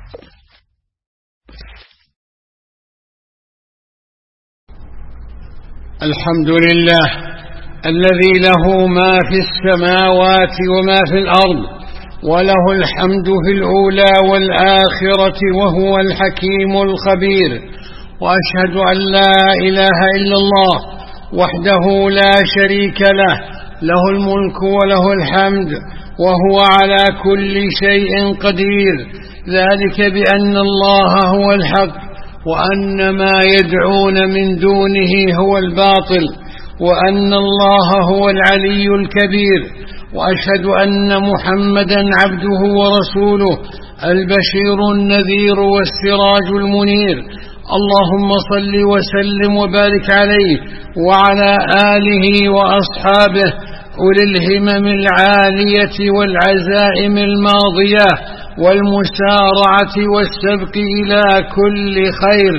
الحمد لله الذي له ما في السماوات وما في الأرض، وله الحمد في الأولى والآخرة، وهو الحكيم الخبير. وأشهد أن لا إله إلا الله وحده لا شريك له، له الملك وله الحمد وهو على كل شيء قدير، ذلك بأن الله هو الحق وأن ما يدعون من دونه هو الباطل، وأن الله هو العلي الكبير. وأشهد أن محمدا عبده ورسوله، البشير النذير والسراج المنير. اللهم صل وسلم وبارك عليه وعلى آله وأصحابه أولي الهمم العالية والعزائم الماضية والمسارعة والسبق إلى كل خير.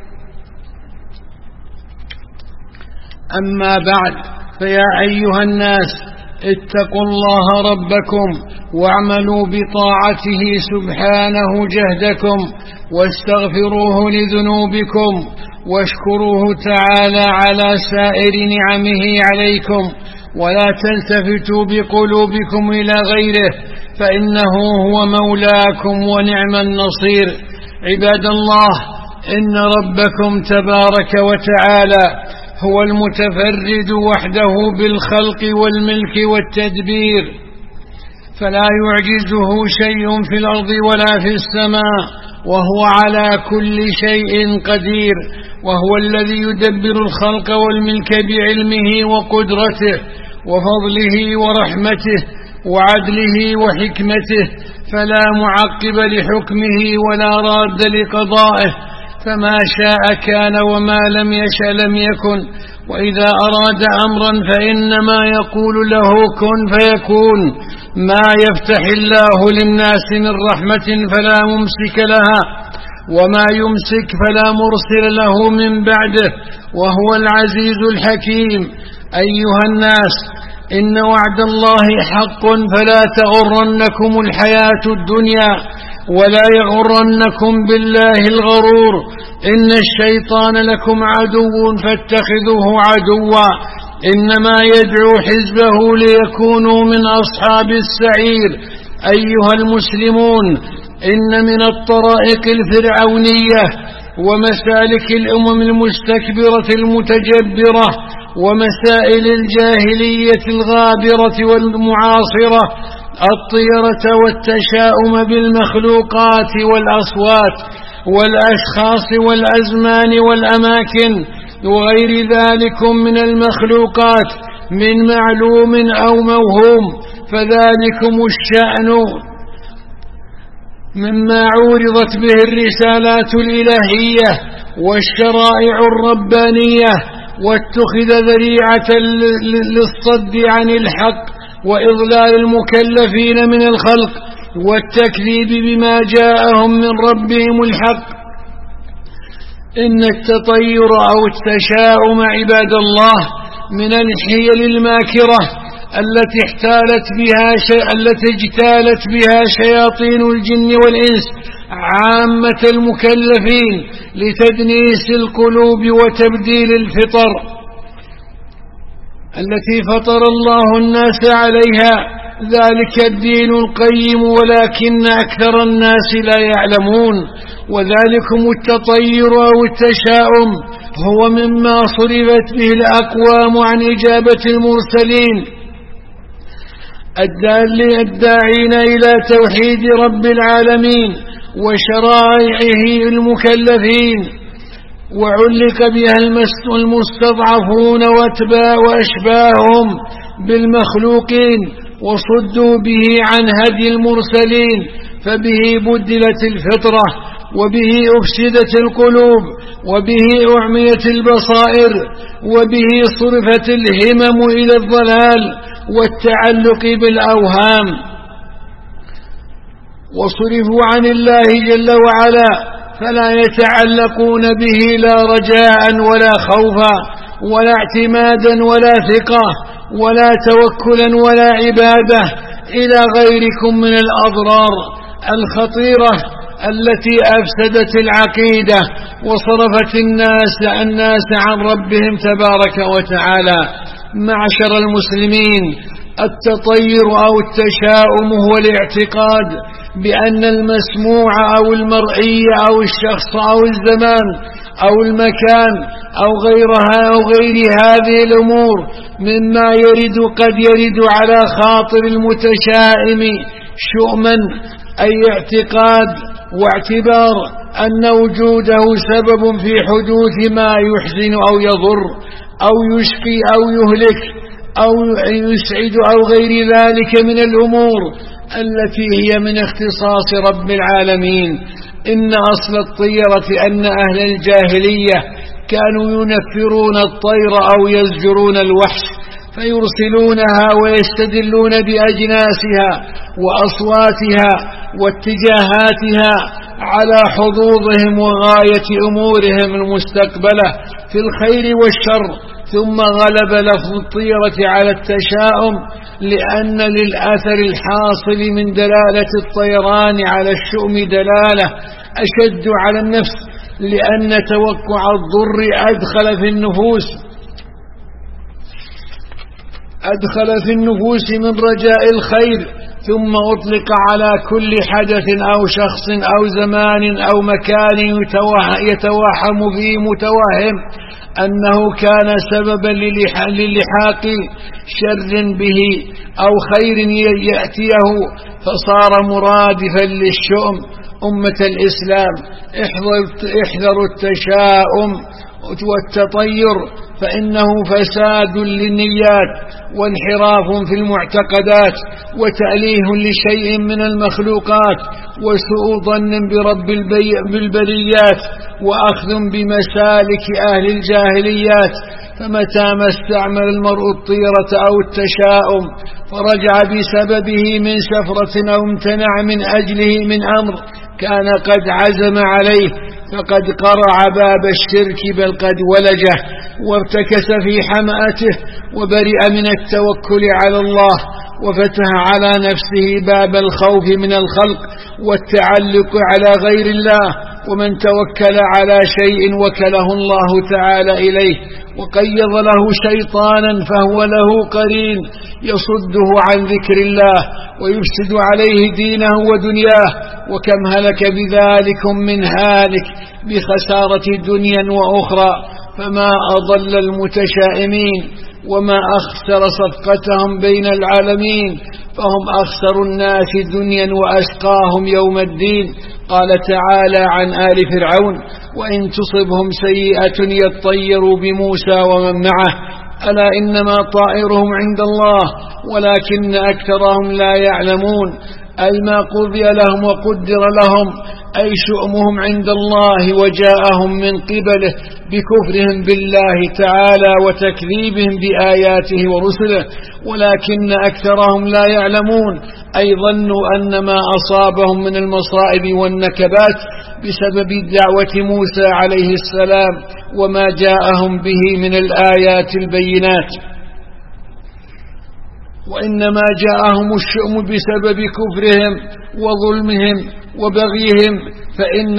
أما بعد، فيا أيها الناس اتقوا الله ربكم واعملوا بطاعته سبحانه جهدكم، واستغفروه لذنوبكم، واشكروه تعالى على سائر نعمه عليكم، ولا تلتفتوا بقلوبكم إلى غيره، فإنه هو مولاكم ونعم النصير. عباد الله، إن ربكم تبارك وتعالى هو المتفرد وحده بالخلق والملك والتدبير، فلا يعجزه شيء في الأرض ولا في السماء، وهو على كل شيء قدير. وهو الذي يدبر الخلق والملك بعلمه وقدرته وفضله ورحمته وعدله وحكمته، فلا معقب لحكمه ولا راد لقضائه، فما شاء كان وما لم يشأ لم يكن. وإذا أراد أمرا فإنما يقول له كن فيكون. ما يفتح الله للناس من رحمة فلا ممسك لها، وما يمسك فلا مرسل له من بعده، وهو العزيز الحكيم. أيها الناس، إن وعد الله حق، فلا تغرنكم الحياة الدنيا ولا يغرنكم بالله الغرور. إن الشيطان لكم عدو فاتخذوه عدوا، إنما يدعو حزبه ليكونوا من أصحاب السعير. أيها المسلمون، إن من الطرائق الفرعونية ومسالك الأمم المستكبرة المتجبرة ومسائل الجاهلية الغابرة والمعاصرة الطيرة والتشاؤم بالمخلوقات والأصوات والأشخاص والأزمان والأماكن وغير ذلك من المخلوقات من معلوم أو موهوم، فذلكم الشأن مما عورضت به الرسالات الإلهية والشرائع الربانية، واتخذ ذريعة للصد عن الحق وإضلال المكلفين من الخلق والتكذيب بما جاءهم من ربهم الحق. إن التطير أو التشاؤم عباد الله من الحيل الماكرة التي اجتالت بها شياطين الجن والإنس عامة المكلفين لتدنيس القلوب وتبديل الفطر التي فطر الله الناس عليها، ذلك الدين القيم، ولكن أكثر الناس لا يعلمون. وذلكم التطير أو التشاؤم هو مما صرفت به الأقوام عن إجابة المرسلين الداعين إلى توحيد رب العالمين وشرائعه المكلفين، وعلق بها المستضعفون وأشباههم بالمخلوقين، وصدوا به عن هدي المرسلين، فبه بدلت الفطرة، وبه أفسدت القلوب، وبه أعميت البصائر، وبه صرفت الهمم إلى الضلال والتعلق بالأوهام، وصرفوا عن الله جل وعلا، فلا يتعلقون به لا رجاء ولا خوفا ولا اعتمادا ولا ثقة ولا توكلا ولا عبادة إلى غيركم من الأضرار الخطيرة التي أفسدت العقيدة وصرفت الناس عن ربهم تبارك وتعالى. معشر المسلمين، التطير أو التشاؤم هو الاعتقاد بأن المسموع أو المرئي أو الشخص أو الزمان أو المكان أو غير هذه الأمور مما قد يرد على خاطر المتشائم شؤما، أي اعتقاد واعتبار أن وجوده سبب في حدوث ما يحزن أو يضر أو يشقي أو يهلك أو يسعد أو غير ذلك من الأمور التي هي من اختصاص رب العالمين. إن أصل الطيرة أن أهل الجاهلية كانوا ينفرون الطير أو يزجرون الوحش فيرسلونها ويستدلون بأجناسها وأصواتها واتجاهاتها على حظوظهم وغاية أمورهم المستقبلة في الخير والشر. ثم غلب لفظ الطيرة على التشاؤم لأن للأثر الحاصل من دلالة الطيران على الشؤم دلالة أشد على النفس، لأن توقع الضر أدخل في النفوس من رجاء الخير، ثم أطلق على كل حدث أو شخص أو زمان أو مكان يتوهم فيه متوهم أنه كان سببا للحاق شر به أو خير يأتيه، فصار مرادفا للشؤم. أمة الإسلام، احذروا التشاؤم والتطير، فإنه فساد للنيات وانحراف في المعتقدات وتأليه لشيء من المخلوقات وسوء ظن برب البريات وأخذ بمسالك أهل الجاهليات. فمتى ما استعمل المرء الطيرة أو التشاؤم فرجع بسببه من سفرة أو امتنع من أجله من أمر كان قد عزم عليه فقد قرع باب الشرك، بل قد ولجه وارتكس في حمأته وبرئ من التوكل على الله، وفتح على نفسه باب الخوف من الخلق والتعلق على غير الله. ومن توكل على شيء وكله الله تعالى إليه وقيض له شيطانا فهو له قرين يصده عن ذكر الله ويفسد عليه دينه ودنياه. وكم هلك بذلكم من هالك بخسارة دنيا وأخرى. فما أضل المتشائمين وما أخسر صفقتهم بين العالمين، فهم أخسر الناس دنيا وأشقاهم يوم الدين. قال تعالى عن آل فرعون: وإن تصبهم سيئة يطيروا بموسى ومن معه ألا إنما طائرهم عند الله ولكن أكثرهم لا يعلمون. أي ما قضي لهم وقدر لهم، أي شؤمهم عند الله وجاءهم من قبله بكفرهم بالله تعالى وتكذيبهم بآياته ورسله، ولكن أكثرهم لا يعلمون. أي ظنوا أن ما أصابهم من المصائب والنكبات بسبب دعوة موسى عليه السلام وما جاءهم به من الآيات البينات، وإنما جاءهم الشؤم بسبب كفرهم وظلمهم وبغيهم. فإن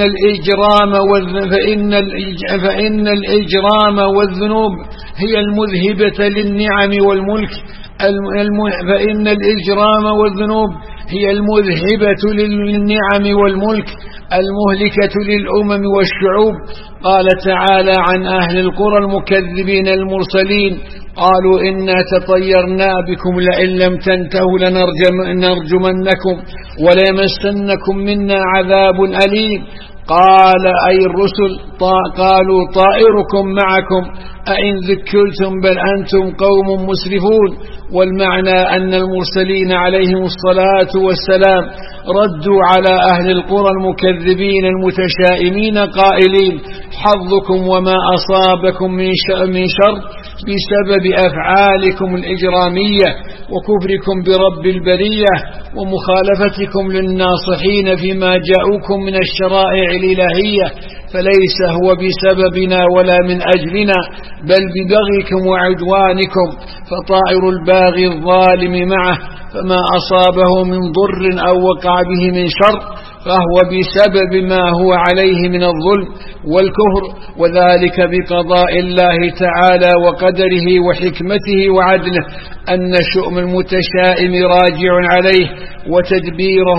الإجرام والذنوب هي المذهبة للنعم والملك. فإن الإجرام والذنوب هي المذهبة للنعم والملك المهلكة للأمم والشعوب. قال تعالى عن أهل القرى المكذبين المرسلين: قالوا إنا تطيرنا بكم لئن لم تنتهوا لنرجمنكم وليمسنكم منا عذاب أليم. قال أي الرسل قالوا طائركم معكم أئن ذكرتم بل أنتم قوم مسرفون. والمعنى أن المرسلين عليهم الصلاة والسلام ردوا على أهل القرى المكذبين المتشائمين قائلين: حظكم وما أصابكم من شر بسبب أفعالكم الإجرامية وكفركم برب البرية ومخالفتكم للناصحين فيما جاءوكم من الشرائع الإلهية، فليس هو بسببنا ولا من أجلنا بل ببغيكم وعدوانكم. فطائر الباغي الظالم معه، فما أصابه من ضر أو وقع به من شر فهو بسبب ما هو عليه من الظلم والكفر، وذلك بقضاء الله تعالى وقدره وحكمته وعدله، أن شؤم المتشائم راجع عليه، وتدبيره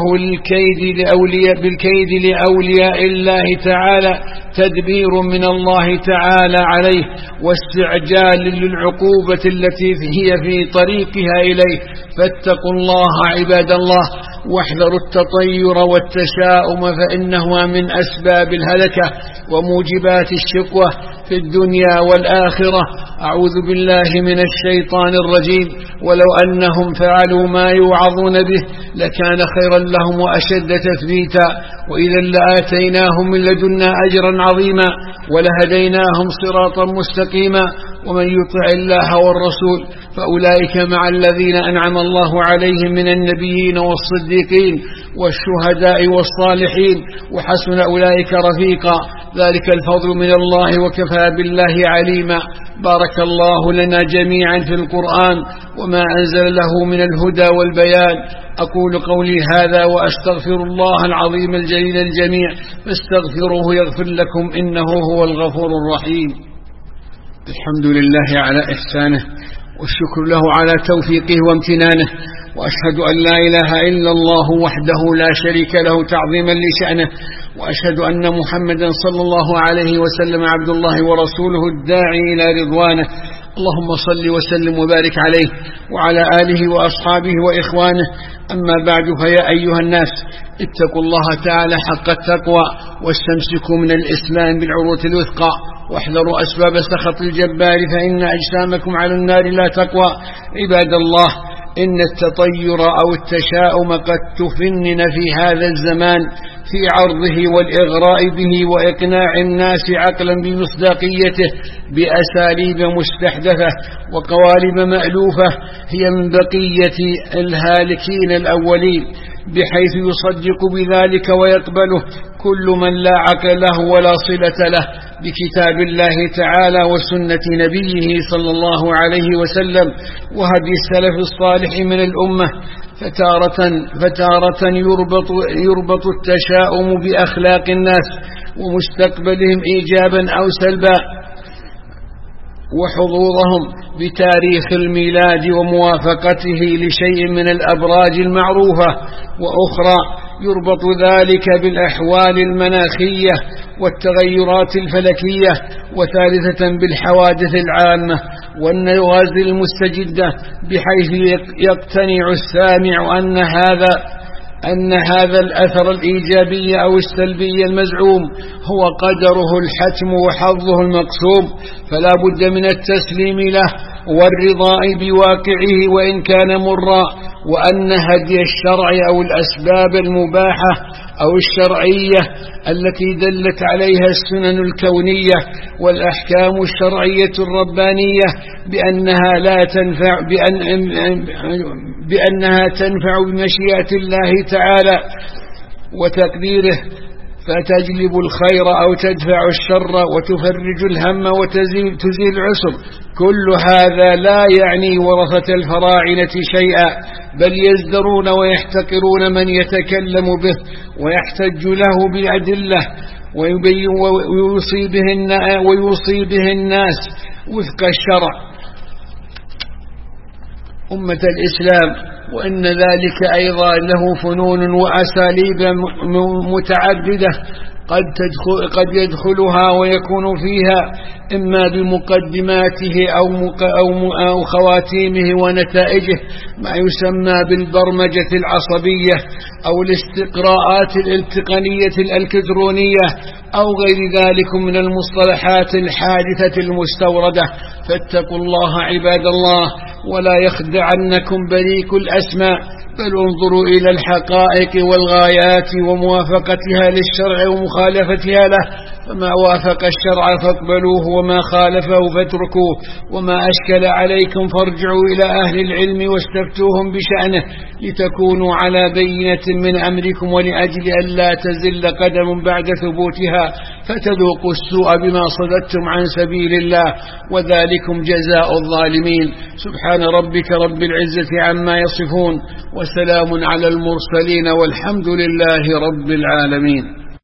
بالكيد لأولياء الله تعالى تدبير من الله تعالى عليه، واستعجال للعقوبة التي هي في طريقها إليه. فاتقوا الله عباد الله، واحذروا التطير والتشاؤم، فإنهما من أسباب الهلكة وموجبات الشقوة في الدنيا والآخرة. أعوذ بالله من الشيطان الرجيم. ولو أنهم فعلوا ما يوعظون به لكان خيرا لهم وأشد تثبيتا، وإذا لآتيناهم من لدنا أجرا عظيما ولهديناهم صراطا مستقيما. ومن يطع الله والرسول فأولئك مع الذين أنعم الله عليهم من النبيين والصديقين والشهداء والصالحين، وحسن أولئك رفيقا. ذلك الفضل من الله وكفى بالله عليما. بارك الله لنا جميعا في القرآن وما أنزل له من الهدى والبيان. أقول قولي هذا وأستغفر الله العظيم الجليل الجميع، فاستغفروه يغفر لكم إنه هو الغفور الرحيم. الحمد لله على إحسانه، والشكر له على توفيقه وامتنانه، وأشهد أن لا إله إلا الله وحده لا شريك له تعظيما لشأنه، وأشهد أن محمدا صلى الله عليه وسلم عبد الله ورسوله الداعي إلى رضوانه. اللهم صل وسلم وبارك عليه وعلى آله وأصحابه وإخوانه. أما بعد، فيا أيها الناس اتقوا الله تعالى حق التقوى، واستمسكوا من الإسلام بالعروة الوثقى، واحذروا أسباب سخط الجبار، فإن أجسامكم على النار لا تقوى. عباد الله، إن التطير أو التشاؤم قد تفنن في هذا الزمان في عرضه والإغراء به وإقناع الناس عقلا بمصداقيته بأساليب مستحدثة وقوالب مألوفة هي من بقية الهالكين الأولين، بحيث يصدق بذلك ويقبله كل من لا عقل له ولا صلة له بكتاب الله تعالى وسنة نبيه صلى الله عليه وسلم وهدي السلف الصالح من الأمة. فتارة يربط التشاؤم بأخلاق الناس ومستقبلهم إيجابا أو سلبا، وحظوظهم بتاريخ الميلاد وموافقته لشيء من الأبراج المعروفة، وأخرى يربط ذلك بالأحوال المناخية والتغيرات الفلكية، وثالثة بالحوادث العامة والنوازل المستجدة، بحيث يقتنع السامع أن هذا الأثر الإيجابي أو السلبي المزعوم هو قدره الحتم وحظه المقسوم، فلا بد من التسليم له والرضاء بواقعه وإن كان مرا، وأن هدي الشرع أو الأسباب المباحة أو الشرعية التي دلت عليها السنن الكونية والأحكام الشرعية الربانية بأنها تنفع بمشيئة الله تعالى وتقديره، فتجلب الخير أو تدفع الشر وتفرج الهم وتزيل العسر. كل هذا لا يعني ورثة الفراعنة شيئا، بل يزدرون ويحتقرون من يتكلم به ويحتج له بالأدلة ويوصي به الناس وفق الشرع. أمة الإسلام، وإن ذلك أيضا له فنون وأساليب متعددة قد يدخلها ويكون فيها إما بمقدماته أو خواتيمه ونتائجه ما يسمى بالبرمجة العصبية أو الاستقراءات التقنية الإلكترونية أو غير ذلك من المصطلحات الحادثة المستوردة. فاتقوا الله عباد الله، ولا يخدعنكم بريق الأسماء، بل انظروا إلى الحقائق والغايات وموافقتها للشرع ومخالفتها له، فما وافق الشرع فاقبلوه وما خالفه فاتركوه، وما أشكل عليكم فارجعوا إلى أهل العلم واستفتوهم بشأنه لتكونوا على بينة من أمركم، ولأجل أن لا تزل قدم بعد ثبوتها. فتذوقوا السوء بما صددتم عن سبيل الله، وذلكم جزاء الظالمين. سبحان ربك رب العزة عما يصفون، وسلام على المرسلين، والحمد لله رب العالمين.